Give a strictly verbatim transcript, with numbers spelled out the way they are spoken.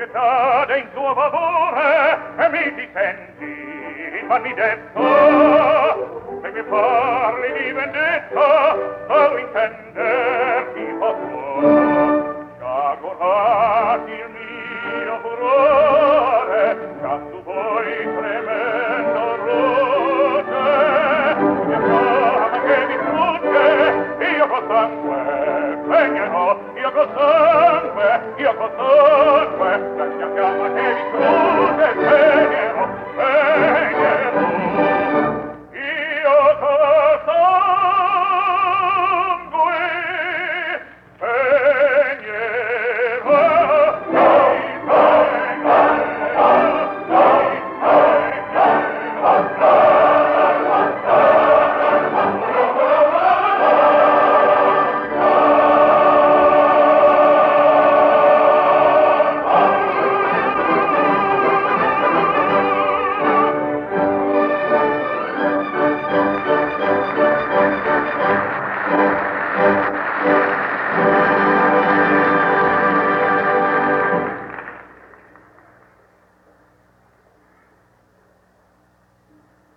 cade in tuo favore e mi ti senti farmi detto se mi parli di vendetta devo intender di favore già coraggi il mio furore già tu vuoi tremendo rude mi chiama che mi frugge io col sangue pregherò io col sangue io col sangue la mia chiama che mi frugge